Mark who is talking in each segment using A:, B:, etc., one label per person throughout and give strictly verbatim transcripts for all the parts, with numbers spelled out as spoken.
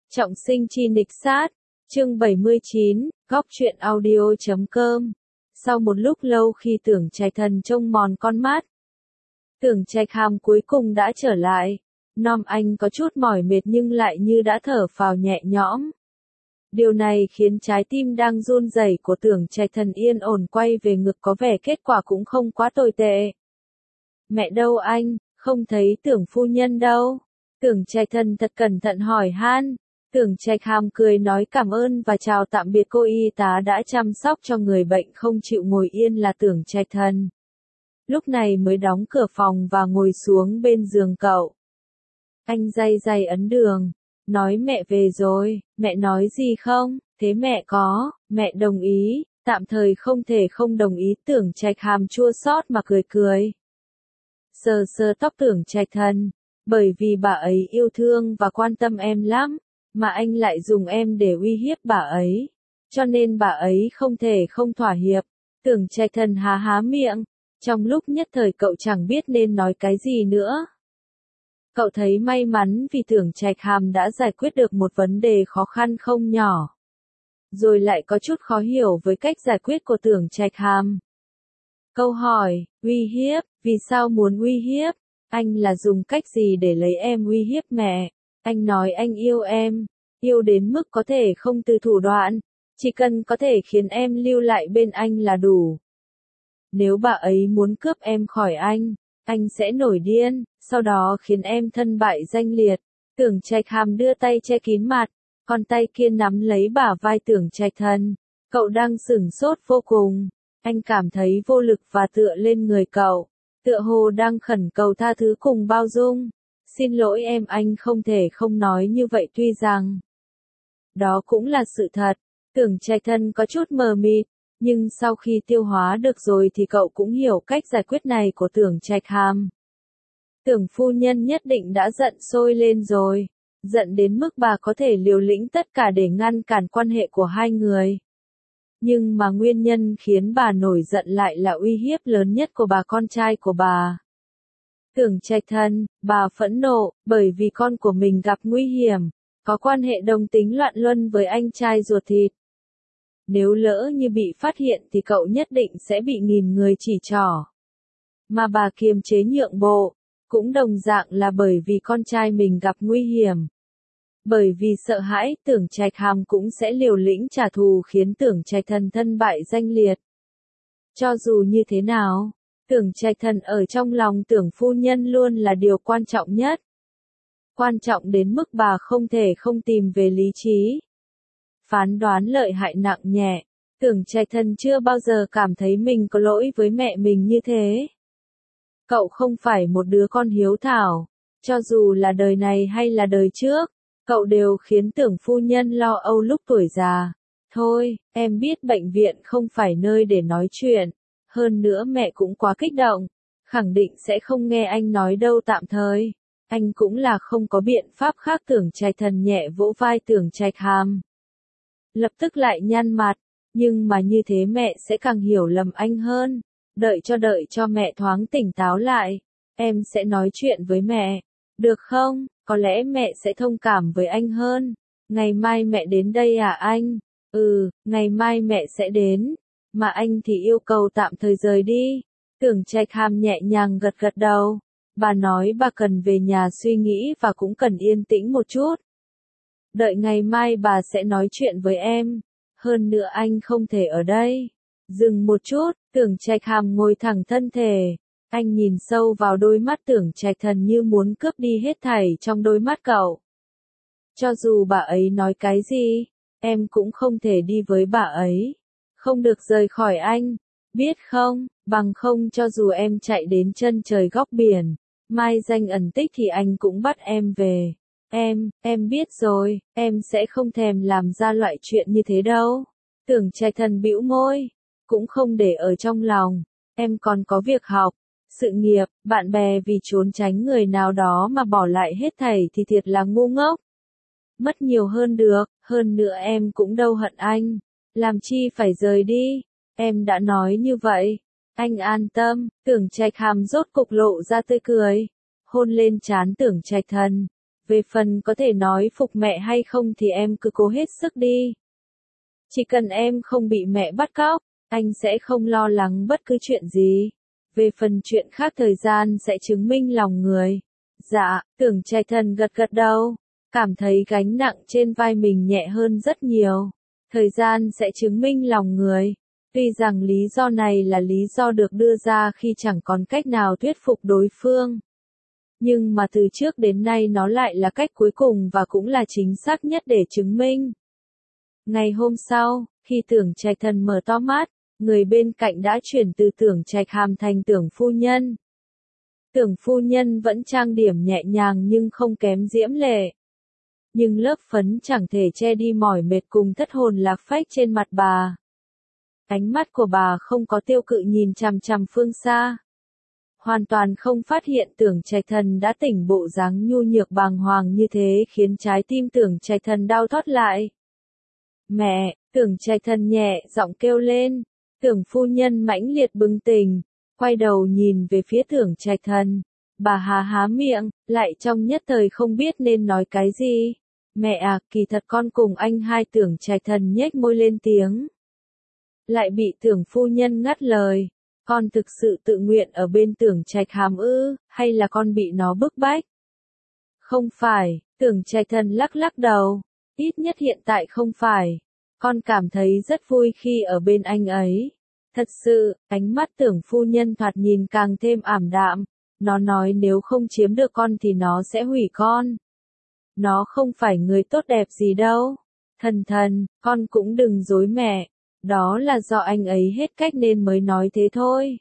A: Trọng sinh chi nịch sát, chương bảy mươi chín, góc truyện audio chấm com. Sau một lúc lâu khi Tưởng Trạch Thần trông mòn con mắt, Tưởng Trạch Hàm cuối cùng đã trở lại. Nom anh có chút mỏi mệt nhưng lại như đã thở phào nhẹ nhõm. Điều này khiến trái tim đang run rẩy của Tưởng Trạch Thần yên ổn quay về ngực, có vẻ kết quả cũng không quá tồi tệ. Mẹ đâu anh, không thấy Tưởng phu nhân đâu? Tưởng Trạch Thần thật cẩn thận hỏi han. Tưởng Trạch Hàm cười nói cảm ơn và chào tạm biệt cô y tá đã chăm sóc cho người bệnh không chịu ngồi yên là Tưởng Trạch Thần. Lúc này mới đóng cửa phòng và ngồi xuống bên giường cậu. Anh day day ấn đường, nói mẹ về rồi, mẹ nói gì không? Thế mẹ có, mẹ đồng ý, tạm thời không thể không đồng ý. Tưởng Trạch Hàm chua xót mà cười cười. Sờ sờ tóc Tưởng Trạch Thần, bởi vì bà ấy yêu thương và quan tâm em lắm, mà anh lại dùng em để uy hiếp bà ấy, cho nên bà ấy không thể không thỏa hiệp. Tưởng Trạch Thần há há miệng, trong lúc nhất thời cậu chẳng biết nên nói cái gì nữa. Cậu thấy may mắn vì Tưởng Trạch Hàm đã giải quyết được một vấn đề khó khăn không nhỏ. Rồi lại có chút khó hiểu với cách giải quyết của Tưởng Trạch Hàm. Câu hỏi, uy hiếp, vì sao muốn uy hiếp? Anh là dùng cách gì để lấy em uy hiếp mẹ? Anh nói anh yêu em, yêu đến mức có thể không từ thủ đoạn, chỉ cần có thể khiến em lưu lại bên anh là đủ. Nếu bà ấy muốn cướp em khỏi anh, anh sẽ nổi điên, sau đó khiến em thân bại danh liệt. Tưởng Trạch Hàm đưa tay che kín mặt, còn tay kia nắm lấy bả vai Tưởng Trạch Thần. Cậu đang sửng sốt vô cùng, anh cảm thấy vô lực và tựa lên người cậu, tựa hồ đang khẩn cầu tha thứ cùng bao dung. Xin lỗi em, anh không thể không nói như vậy, tuy rằng đó cũng là sự thật. Tưởng Trạch Thần có chút mờ mịt, nhưng sau khi tiêu hóa được rồi thì cậu cũng hiểu cách giải quyết này của Tưởng Trạch Hàm. Tưởng phu nhân nhất định đã giận sôi lên rồi, giận đến mức bà có thể liều lĩnh tất cả để ngăn cản quan hệ của hai người. Nhưng mà nguyên nhân khiến bà nổi giận lại là uy hiếp lớn nhất của bà, con trai của bà. Tưởng Trạch Thần, bà phẫn nộ, bởi vì con của mình gặp nguy hiểm, có quan hệ đồng tính loạn luân với anh trai ruột thịt. Nếu lỡ như bị phát hiện thì cậu nhất định sẽ bị nghìn người chỉ trỏ. Mà bà kiềm chế nhượng bộ, cũng đồng dạng là bởi vì con trai mình gặp nguy hiểm. Bởi vì sợ hãi, Tưởng Trạch Hàm cũng sẽ liều lĩnh trả thù khiến Tưởng Trạch Thần thân bại danh liệt. Cho dù như thế nào, Tưởng Trạch Thần ở trong lòng Tưởng phu nhân luôn là điều quan trọng nhất. Quan trọng đến mức bà không thể không tìm về lý trí. Phán đoán lợi hại nặng nhẹ, Tưởng Trạch Thần chưa bao giờ cảm thấy mình có lỗi với mẹ mình như thế. Cậu không phải một đứa con hiếu thảo, cho dù là đời này hay là đời trước, cậu đều khiến Tưởng phu nhân lo âu lúc tuổi già. Thôi, em biết bệnh viện không phải nơi để nói chuyện, hơn nữa mẹ cũng quá kích động, khẳng định sẽ không nghe anh nói đâu, tạm thời. Anh cũng là không có biện pháp khác. Tưởng Trạch Thần nhẹ vỗ vai Tưởng Trạch Hàm. Lập tức lại nhăn mặt, nhưng mà như thế mẹ sẽ càng hiểu lầm anh hơn. Đợi cho đợi cho mẹ thoáng tỉnh táo lại, em sẽ nói chuyện với mẹ, được không? Có lẽ mẹ sẽ thông cảm với anh hơn. Ngày mai mẹ đến đây à anh? Ừ, ngày mai mẹ sẽ đến, mà anh thì yêu cầu tạm thời rời đi. Tưởng Trạch Hàm nhẹ nhàng gật gật đầu. Bà nói bà cần về nhà suy nghĩ và cũng cần yên tĩnh một chút. Đợi ngày mai bà sẽ nói chuyện với em. Hơn nữa anh không thể ở đây. Dừng một chút, Tưởng Trạch Hàm ngồi thẳng thân thể. Anh nhìn sâu vào đôi mắt Tưởng Trạch Thần như muốn cướp đi hết thảy trong đôi mắt cậu. Cho dù bà ấy nói cái gì, em cũng không thể đi với bà ấy. Không được rời khỏi anh, biết không? Bằng không cho dù em chạy đến chân trời góc biển, mai danh ẩn tích thì anh cũng bắt em về. Em, em biết rồi, em sẽ không thèm làm ra loại chuyện như thế đâu. Tưởng Trạch Thần bĩu môi, cũng không để ở trong lòng. Em còn có việc học, sự nghiệp, bạn bè, vì trốn tránh người nào đó mà bỏ lại hết thảy thì thiệt là ngu ngốc. Mất nhiều hơn được, hơn nữa em cũng đâu hận anh. Làm chi phải rời đi, em đã nói như vậy. Anh an tâm. Tưởng Trạch Hàm rốt cục lộ ra tươi cười, hôn lên trán Tưởng Trạch Thần. Về phần có thể nói phục mẹ hay không thì em cứ cố hết sức đi. Chỉ cần em không bị mẹ bắt cóc, anh sẽ không lo lắng bất cứ chuyện gì. Về phần chuyện khác thời gian sẽ chứng minh lòng người. Dạ, Tưởng Trạch Thần gật gật đầu, cảm thấy gánh nặng trên vai mình nhẹ hơn rất nhiều. Thời gian sẽ chứng minh lòng người. Tuy rằng lý do này là lý do được đưa ra khi chẳng còn cách nào thuyết phục đối phương. Nhưng mà từ trước đến nay nó lại là cách cuối cùng và cũng là chính xác nhất để chứng minh. Ngày hôm sau, khi Tưởng Trạch Thần mở to mắt, người bên cạnh đã chuyển từ Tưởng Trạch Hàm thành Tưởng phu nhân. Tưởng phu nhân vẫn trang điểm nhẹ nhàng nhưng không kém diễm lệ. Nhưng lớp phấn chẳng thể che đi mỏi mệt cùng thất hồn lạc phách trên mặt bà. Ánh mắt của bà không có tiêu cự nhìn chằm chằm phương xa. Hoàn toàn không phát hiện Tưởng Trạch Thần đã tỉnh, bộ dáng nhu nhược bàng hoàng như thế khiến trái tim Tưởng Trạch Thần đau thót lại. Mẹ, Tưởng Trạch Thần nhẹ giọng kêu lên. Tưởng phu nhân mãnh liệt bừng tỉnh, quay đầu nhìn về phía Tưởng Trạch Thần. Bà há há miệng, lại trong nhất thời không biết nên nói cái gì. Mẹ à, kỳ thật con cùng anh hai. Tưởng Trạch Thần nhếch môi lên tiếng. Lại bị Tưởng phu nhân ngắt lời. Con thực sự tự nguyện ở bên Tưởng Trạch Hàm ư, hay là con bị nó bức bách? Không phải, Tưởng Trạch Thần lắc lắc đầu. Ít nhất hiện tại không phải. Con cảm thấy rất vui khi ở bên anh ấy. Thật sự, ánh mắt Tưởng phu nhân thoạt nhìn càng thêm ảm đạm. Nó nói nếu không chiếm được con thì nó sẽ hủy con. Nó không phải người tốt đẹp gì đâu. Thần thần, con cũng đừng dối mẹ. Đó là do anh ấy hết cách nên mới nói thế thôi.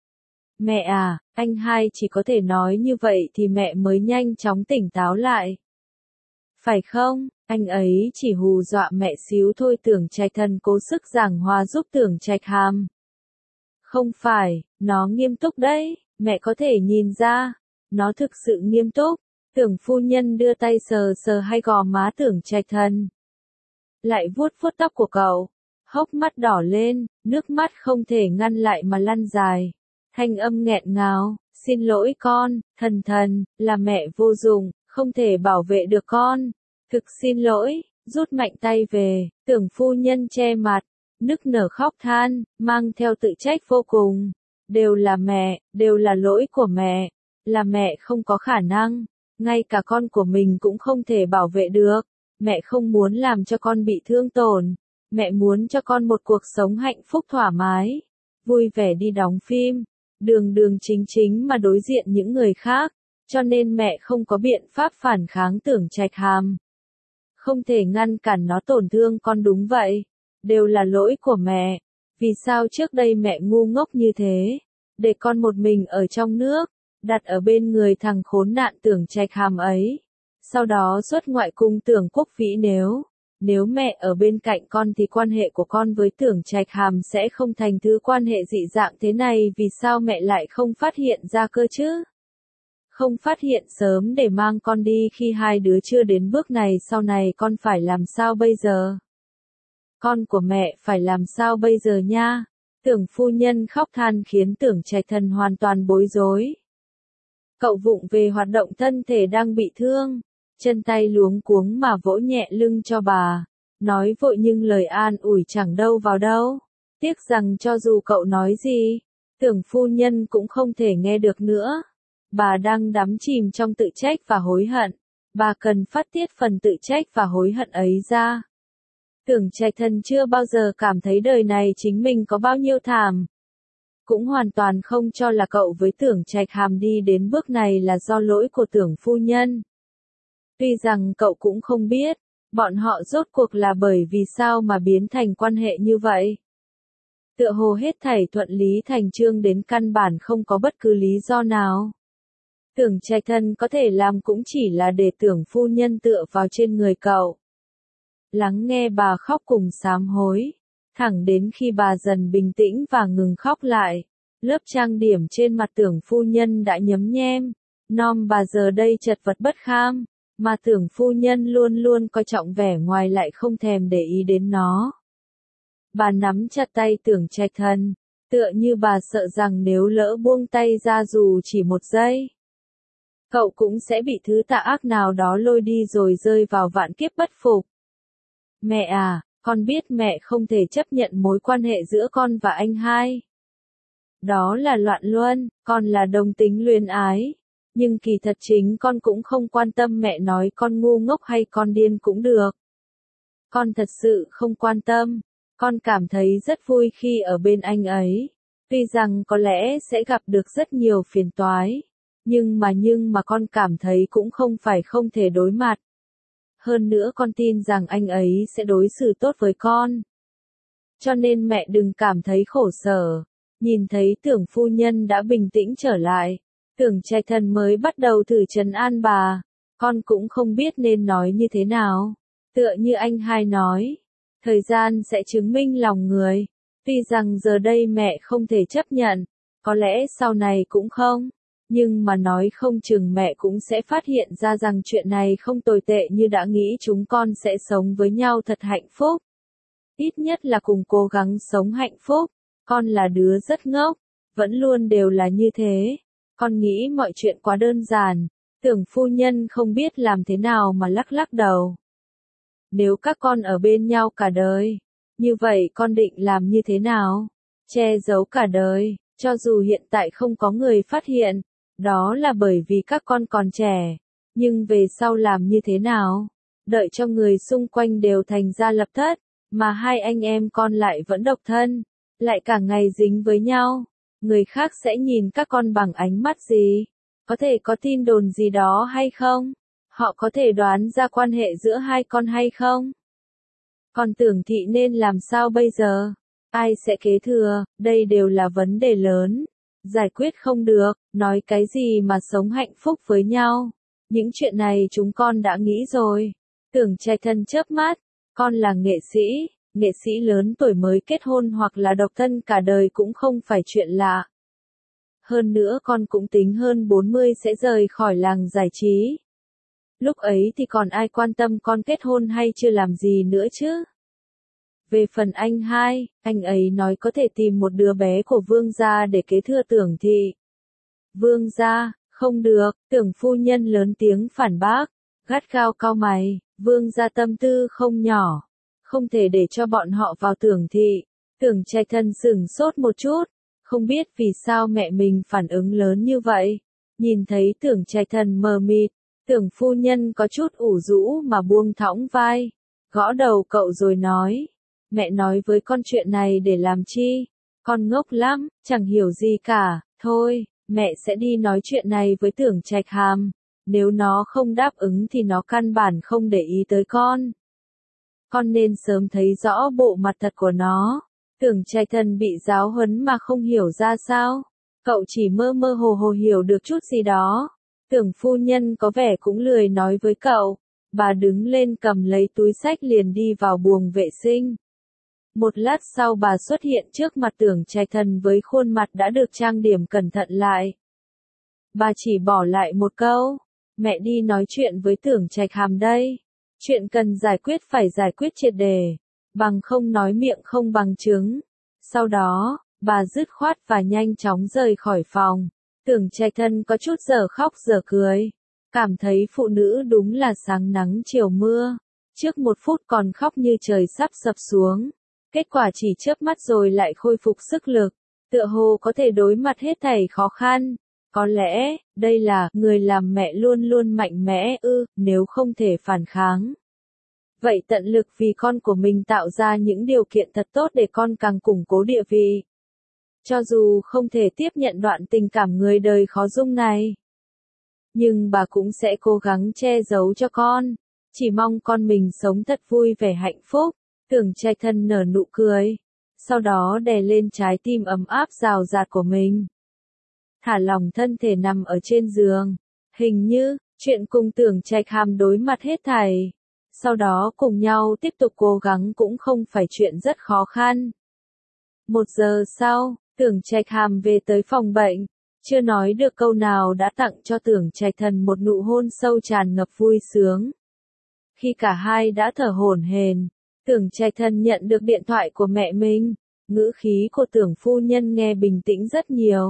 A: Mẹ à, anh hai chỉ có thể nói như vậy thì mẹ mới nhanh chóng tỉnh táo lại. Phải không, anh ấy chỉ hù dọa mẹ xíu thôi. Tưởng Trạch Thần cố sức giảng hòa giúp Tưởng Trạch Hàm. Không phải, nó nghiêm túc đấy, mẹ có thể nhìn ra. Nó thực sự nghiêm túc. Tưởng phu nhân đưa tay sờ sờ hai gò má Tưởng Trạch Thần. Lại vuốt vuốt tóc của cậu. Hốc mắt đỏ lên, nước mắt không thể ngăn lại mà lăn dài. Thanh âm nghẹn ngào, xin lỗi con, thần thần, là mẹ vô dụng, không thể bảo vệ được con. Thực xin lỗi, rút mạnh tay về. Tưởng phu nhân che mặt, nức nở khóc than, mang theo tự trách vô cùng. Đều là mẹ, đều là lỗi của mẹ, là mẹ không có khả năng, ngay cả con của mình cũng không thể bảo vệ được. Mẹ không muốn làm cho con bị thương tổn. Mẹ muốn cho con một cuộc sống hạnh phúc thoải mái, vui vẻ đi đóng phim, đường đường chính chính mà đối diện những người khác, cho nên mẹ không có biện pháp phản kháng Tưởng Trạch Hàm. Không thể ngăn cản nó tổn thương con, đúng vậy, đều là lỗi của mẹ. Vì sao trước đây mẹ ngu ngốc như thế, để con một mình ở trong nước, đặt ở bên người thằng khốn nạn Tưởng Trạch Hàm ấy. Sau đó xuất ngoại cung Tưởng Quốc Vĩ. Nếu Nếu mẹ ở bên cạnh con thì quan hệ của con với Tưởng Trạch Hàm sẽ không thành thứ quan hệ dị dạng thế này. Vì sao mẹ lại không phát hiện ra cơ chứ? Không phát hiện sớm để mang con đi khi hai đứa chưa đến bước này, sau này con phải làm sao bây giờ? Con của mẹ phải làm sao bây giờ nha? Tưởng phu nhân khóc than khiến Tưởng Trạch Thần hoàn toàn bối rối. Cậu vụng về hoạt động thân thể đang bị thương. Chân tay luống cuống mà vỗ nhẹ lưng cho bà. Nói vội nhưng lời an ủi chẳng đâu vào đâu. Tiếc rằng cho dù cậu nói gì, Tưởng phu nhân cũng không thể nghe được nữa. Bà đang đắm chìm trong tự trách và hối hận. Bà cần phát tiết phần tự trách và hối hận ấy ra. Tưởng Trạch Thần chưa bao giờ cảm thấy đời này chính mình có bao nhiêu thảm. Cũng hoàn toàn không cho là cậu với Tưởng Trạch Hàm đi đến bước này là do lỗi của Tưởng phu nhân. Tuy rằng cậu cũng không biết, bọn họ rốt cuộc là bởi vì sao mà biến thành quan hệ như vậy. Tựa hồ hết thảy thuận lý thành chương đến căn bản không có bất cứ lý do nào. Tưởng Trạch Thần có thể làm cũng chỉ là để Tưởng phu nhân tựa vào trên người cậu. Lắng nghe bà khóc cùng sám hối. Thẳng đến khi bà dần bình tĩnh và ngừng khóc lại. Lớp trang điểm trên mặt Tưởng phu nhân đã nhấm nhem. Nom bà giờ đây chật vật bất kham. Mà Tưởng phu nhân luôn luôn coi trọng vẻ ngoài lại không thèm để ý đến nó. Bà nắm chặt tay Tưởng Trạch Thần, tựa như bà sợ rằng nếu lỡ buông tay ra dù chỉ một giây, cậu cũng sẽ bị thứ tà ác nào đó lôi đi rồi rơi vào vạn kiếp bất phục. Mẹ à, con biết mẹ không thể chấp nhận mối quan hệ giữa con và anh hai. Đó là loạn luân, con là đồng tính luyến ái. Nhưng kỳ thật chính con cũng không quan tâm mẹ nói con ngu ngốc hay con điên cũng được. Con thật sự không quan tâm. Con cảm thấy rất vui khi ở bên anh ấy. Tuy rằng có lẽ sẽ gặp được rất nhiều phiền toái. Nhưng mà nhưng mà con cảm thấy cũng không phải không thể đối mặt. Hơn nữa con tin rằng anh ấy sẽ đối xử tốt với con. Cho nên mẹ đừng cảm thấy khổ sở. Nhìn thấy Tưởng phu nhân đã bình tĩnh trở lại. Tưởng Trạch Thần mới bắt đầu thử trấn an bà. Con cũng không biết nên nói như thế nào. Tựa như anh hai nói. Thời gian sẽ chứng minh lòng người. Tuy rằng giờ đây mẹ không thể chấp nhận. Có lẽ sau này cũng không. Nhưng mà nói không chừng mẹ cũng sẽ phát hiện ra rằng chuyện này không tồi tệ như đã nghĩ, chúng con sẽ sống với nhau thật hạnh phúc. Ít nhất là cùng cố gắng sống hạnh phúc. Con là đứa rất ngốc. Vẫn luôn đều là như thế. Con nghĩ mọi chuyện quá đơn giản. Tưởng phu nhân không biết làm thế nào mà lắc lắc đầu. Nếu các con ở bên nhau cả đời, như vậy con định làm như thế nào? Che giấu cả đời, cho dù hiện tại không có người phát hiện, đó là bởi vì các con còn trẻ. Nhưng về sau làm như thế nào? Đợi cho người xung quanh đều thành gia lập thất, mà hai anh em con lại vẫn độc thân, lại cả ngày dính với nhau. Người khác sẽ nhìn các con bằng ánh mắt gì? Có thể có tin đồn gì đó hay không? Họ có thể đoán ra quan hệ giữa hai con hay không? Còn Tưởng thị nên làm sao bây giờ? Ai sẽ kế thừa? Đây đều là vấn đề lớn. Giải quyết không được, nói cái gì mà sống hạnh phúc với nhau. Những chuyện này chúng con đã nghĩ rồi. Tưởng Trạch Thần chớp mắt. Con là nghệ sĩ. Nghệ sĩ lớn tuổi mới kết hôn hoặc là độc thân cả đời cũng không phải chuyện lạ. Hơn nữa con cũng tính hơn bốn mươi sẽ rời khỏi làng giải trí. Lúc ấy thì còn ai quan tâm con kết hôn hay chưa làm gì nữa chứ? Về phần anh hai, anh ấy nói có thể tìm một đứa bé của Vương gia để kế thừa Tưởng thị. Vương gia, không được, Tưởng phu nhân lớn tiếng phản bác, gắt gao cau mày, Vương gia tâm tư không nhỏ. Không thể để cho bọn họ vào Tưởng thị. Tưởng Trạch Thần sửng sốt một chút, không biết vì sao mẹ mình phản ứng lớn như vậy. Nhìn thấy Tưởng Trạch Thần mờ mịt, Tưởng phu nhân có chút ủ rũ mà buông thõng vai, gõ đầu cậu rồi nói, mẹ nói với con chuyện này để làm chi? Con ngốc lắm, chẳng hiểu gì cả, thôi, mẹ sẽ đi nói chuyện này với Tưởng Trạch Hàm, nếu nó không đáp ứng thì nó căn bản không để ý tới con. Con nên sớm thấy rõ bộ mặt thật của nó. Tưởng Trạch Thần bị giáo huấn mà không hiểu ra sao. Cậu chỉ mơ mơ hồ hồ hiểu được chút gì đó. Tưởng phu nhân có vẻ cũng lười nói với cậu. Bà đứng lên cầm lấy túi xách liền đi vào buồng vệ sinh. Một lát sau bà xuất hiện trước mặt Tưởng Trạch Thần với khuôn mặt đã được trang điểm cẩn thận lại. Bà chỉ bỏ lại một câu. Mẹ đi nói chuyện với Tưởng Trạch Hàm đây. Chuyện cần giải quyết phải giải quyết triệt đề. Bằng không nói miệng không bằng chứng. Sau đó, bà dứt khoát và nhanh chóng rời khỏi phòng. Tưởng Trạch Thần có chút giờ khóc giờ cười. Cảm thấy phụ nữ đúng là sáng nắng chiều mưa. Trước một phút còn khóc như trời sắp sập xuống. Kết quả chỉ chớp mắt rồi lại khôi phục sức lực. Tựa hồ có thể đối mặt hết thảy khó khăn. Có lẽ, đây là, người làm mẹ luôn luôn mạnh mẽ ư, nếu không thể phản kháng. Vậy tận lực vì con của mình tạo ra những điều kiện thật tốt để con càng củng cố địa vị. Cho dù không thể tiếp nhận đoạn tình cảm người đời khó dung này. Nhưng bà cũng sẽ cố gắng che giấu cho con. Chỉ mong con mình sống thật vui vẻ hạnh phúc. Tưởng Trạch Thần nở nụ cười. Sau đó đè lên trái tim ấm áp rào rạt của mình. Thả lỏng thân thể nằm ở trên giường. Hình như, chuyện cùng Tưởng Trạch Hàm đối mặt hết thảy. Sau đó cùng nhau tiếp tục cố gắng cũng không phải chuyện rất khó khăn. Một giờ sau, Tưởng Trạch Hàm về tới phòng bệnh. Chưa nói được câu nào đã tặng cho Tưởng Trạch Thần một nụ hôn sâu tràn ngập vui sướng. Khi cả hai đã thở hổn hển, Tưởng Trạch Thần nhận được điện thoại của mẹ mình. Ngữ khí của Tưởng phu nhân nghe bình tĩnh rất nhiều.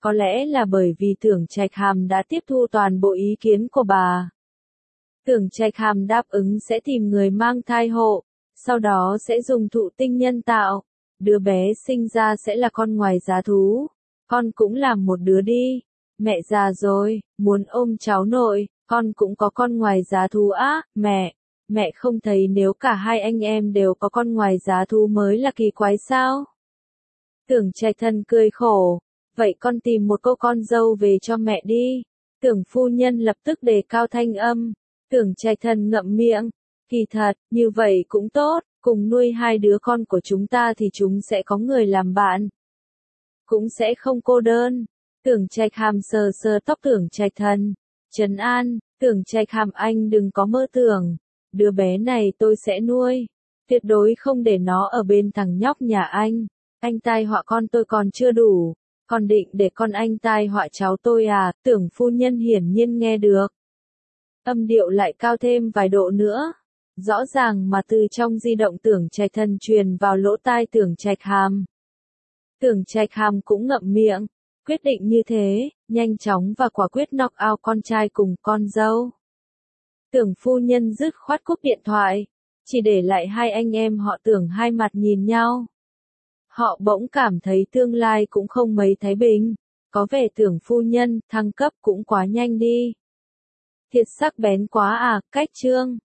A: Có lẽ là bởi vì Tưởng Trạch Hàm đã tiếp thu toàn bộ ý kiến của bà. Tưởng Trạch Hàm đáp ứng sẽ tìm người mang thai hộ, sau đó sẽ dùng thụ tinh nhân tạo. Đứa bé sinh ra sẽ là con ngoài giá thú. Con cũng làm một đứa đi. Mẹ già rồi, muốn ôm cháu nội, con cũng có con ngoài giá thú á, mẹ. Mẹ không thấy nếu cả hai anh em đều có con ngoài giá thú mới là kỳ quái sao? Tưởng Trạch Thần cười khổ. Vậy con tìm một cô con dâu về cho mẹ đi. Tưởng phu nhân lập tức đề cao thanh âm. Tưởng Trạch Thần ngậm miệng. Kỳ thật, như vậy cũng tốt, cùng nuôi hai đứa con của chúng ta thì chúng sẽ có người làm bạn. Cũng sẽ không cô đơn. Tưởng Trạch Hàm sờ sờ tóc Tưởng Trạch Thần. Trấn an, Tưởng Trạch Hàm anh đừng có mơ tưởng. Đứa bé này tôi sẽ nuôi. Tuyệt đối không để nó ở bên thằng nhóc nhà anh. Anh tai họa con tôi còn chưa đủ. Còn định để con anh tai họa cháu tôi à, Tưởng phu nhân hiển nhiên nghe được. Âm điệu lại cao thêm vài độ nữa. Rõ ràng mà từ trong di động Tưởng Trạch Thần truyền vào lỗ tai Tưởng Trạch Hàm. Tưởng Trạch Hàm cũng ngậm miệng. Quyết định như thế, nhanh chóng và quả quyết knock out con trai cùng con dâu. Tưởng phu nhân dứt khoát cúp điện thoại. Chỉ để lại hai anh em họ Tưởng hai mặt nhìn nhau. Họ bỗng cảm thấy tương lai cũng không mấy thái bình. Có vẻ Tưởng phu nhân thăng cấp cũng quá nhanh đi. Thiệt sắc bén quá à, cách chương.